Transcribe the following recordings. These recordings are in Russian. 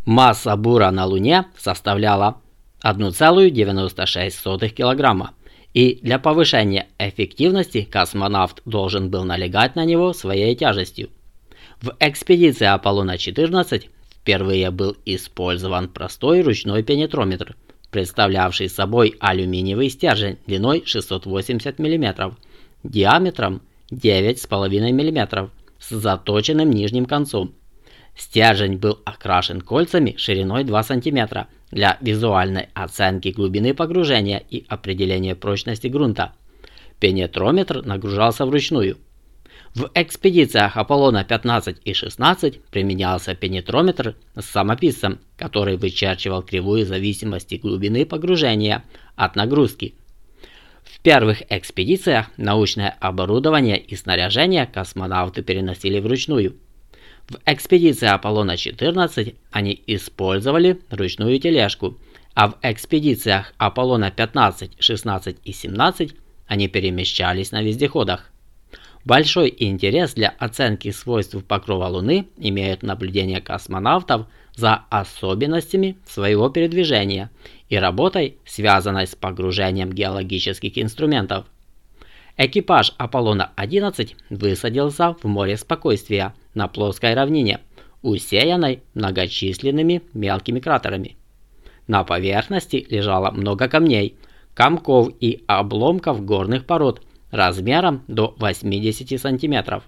Масса бура на Луне составляла 1,96 кг, и для повышения эффективности космонавт должен был налегать на него своей тяжестью. В экспедиции Аполлона-14 впервые был использован простой ручной пенетрометр, представлявший собой алюминиевый стержень длиной 680 мм, диаметром 9,5 мм с заточенным нижним концом. Стержень был окрашен кольцами шириной 2 см для визуальной оценки глубины погружения и определения прочности грунта. Пенетрометр нагружался вручную. В экспедициях Аполлона-15 и 16 применялся пенетрометр с самописцем, который вычерчивал кривую зависимости глубины погружения от нагрузки. В первых экспедициях научное оборудование и снаряжение космонавты переносили вручную. В экспедиции Аполлона-14 они использовали ручную тележку, а в экспедициях Аполлона-15, 16 и 17 они перемещались на вездеходах. Большой интерес для оценки свойств покрова Луны имеют наблюдения космонавтов за особенностями своего передвижения и работой, связанной с погружением геологических инструментов. Экипаж Аполлона-11 высадился в море спокойствия на плоской равнине, усеянной многочисленными мелкими кратерами. На поверхности лежало много камней, комков и обломков горных пород размером до 80 см.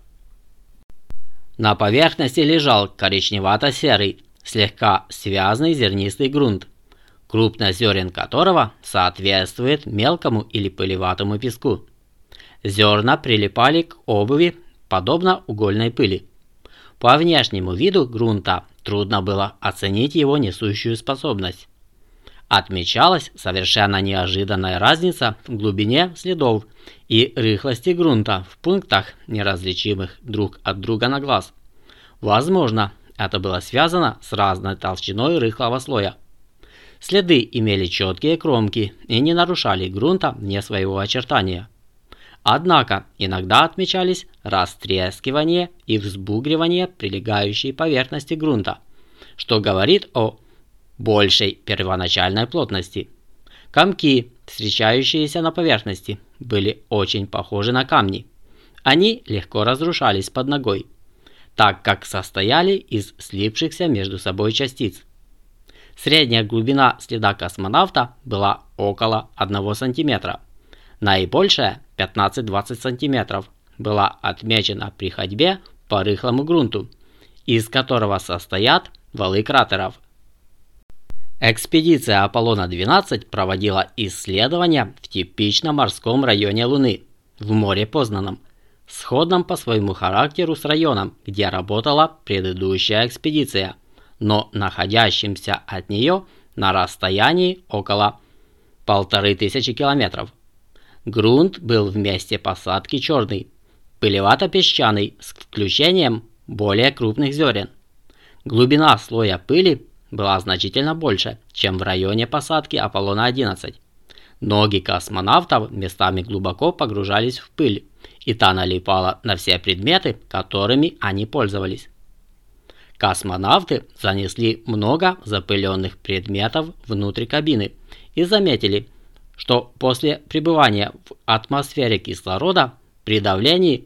На поверхности лежал коричневато-серый, слегка связанный зернистый грунт, крупность зерен которого соответствует мелкому или пылеватому песку. Зерна прилипали к обуви, подобно угольной пыли. По внешнему виду грунта трудно было оценить его несущую способность. Отмечалась совершенно неожиданная разница в глубине следов и рыхлости грунта в пунктах, неразличимых друг от друга на глаз. Возможно, это было связано с разной толщиной рыхлого слоя. Следы имели четкие кромки и не нарушали грунта вне своего очертания. Однако иногда отмечались растрескивание и взбугривание прилегающей поверхности грунта, что говорит о большей первоначальной плотности. Комки, встречающиеся на поверхности, были очень похожи на камни. Они легко разрушались под ногой, так как состояли из слипшихся между собой частиц. Средняя глубина следа космонавта была около 1 см. Наибольшая, 15-20 см, была отмечена при ходьбе по рыхлому грунту, из которого состоят валы кратеров. Экспедиция Аполлона-12 проводила исследования в типичном морском районе Луны, в море Познанном, сходном по своему характеру с районом, где работала предыдущая экспедиция, но находящимся от нее на расстоянии около 1500 километров. Грунт был в месте посадки черный, пылевато-песчаный с включением более крупных зерен. Глубина слоя пыли была значительно больше, чем в районе посадки Аполлона-11. Ноги космонавтов местами глубоко погружались в пыль, и та налипала на все предметы, которыми они пользовались. Космонавты занесли много запыленных предметов внутрь кабины и заметили, что после пребывания в атмосфере кислорода при давлении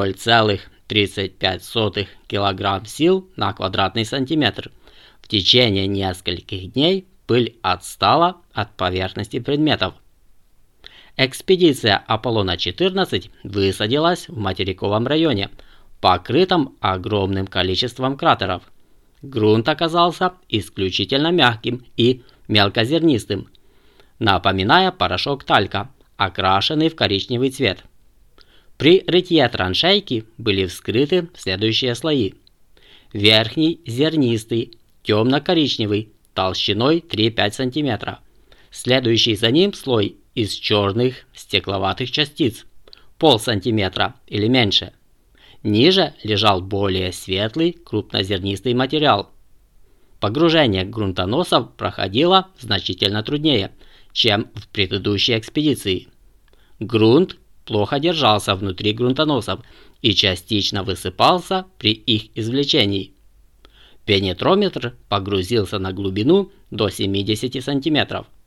0,35 кг сил на квадратный сантиметр в течение нескольких дней пыль отстала от поверхности предметов. Экспедиция Аполлона-14 высадилась в материковом районе, покрытом огромным количеством кратеров. Грунт оказался исключительно мягким и мелкозернистым, напоминая порошок талька, окрашенный в коричневый цвет. При рытье траншейки были вскрыты следующие слои. Верхний зернистый, темно-коричневый, толщиной 3-5 см. Следующий за ним слой из черных стекловатых частиц, полсантиметра или меньше. Ниже лежал более светлый крупнозернистый материал. Погружение грунтоносов проходило значительно труднее, чем в предыдущей экспедиции. Грунт плохо держался внутри грунтоносов и частично высыпался при их извлечении. Пенетрометр погрузился на глубину до 70 сантиметров.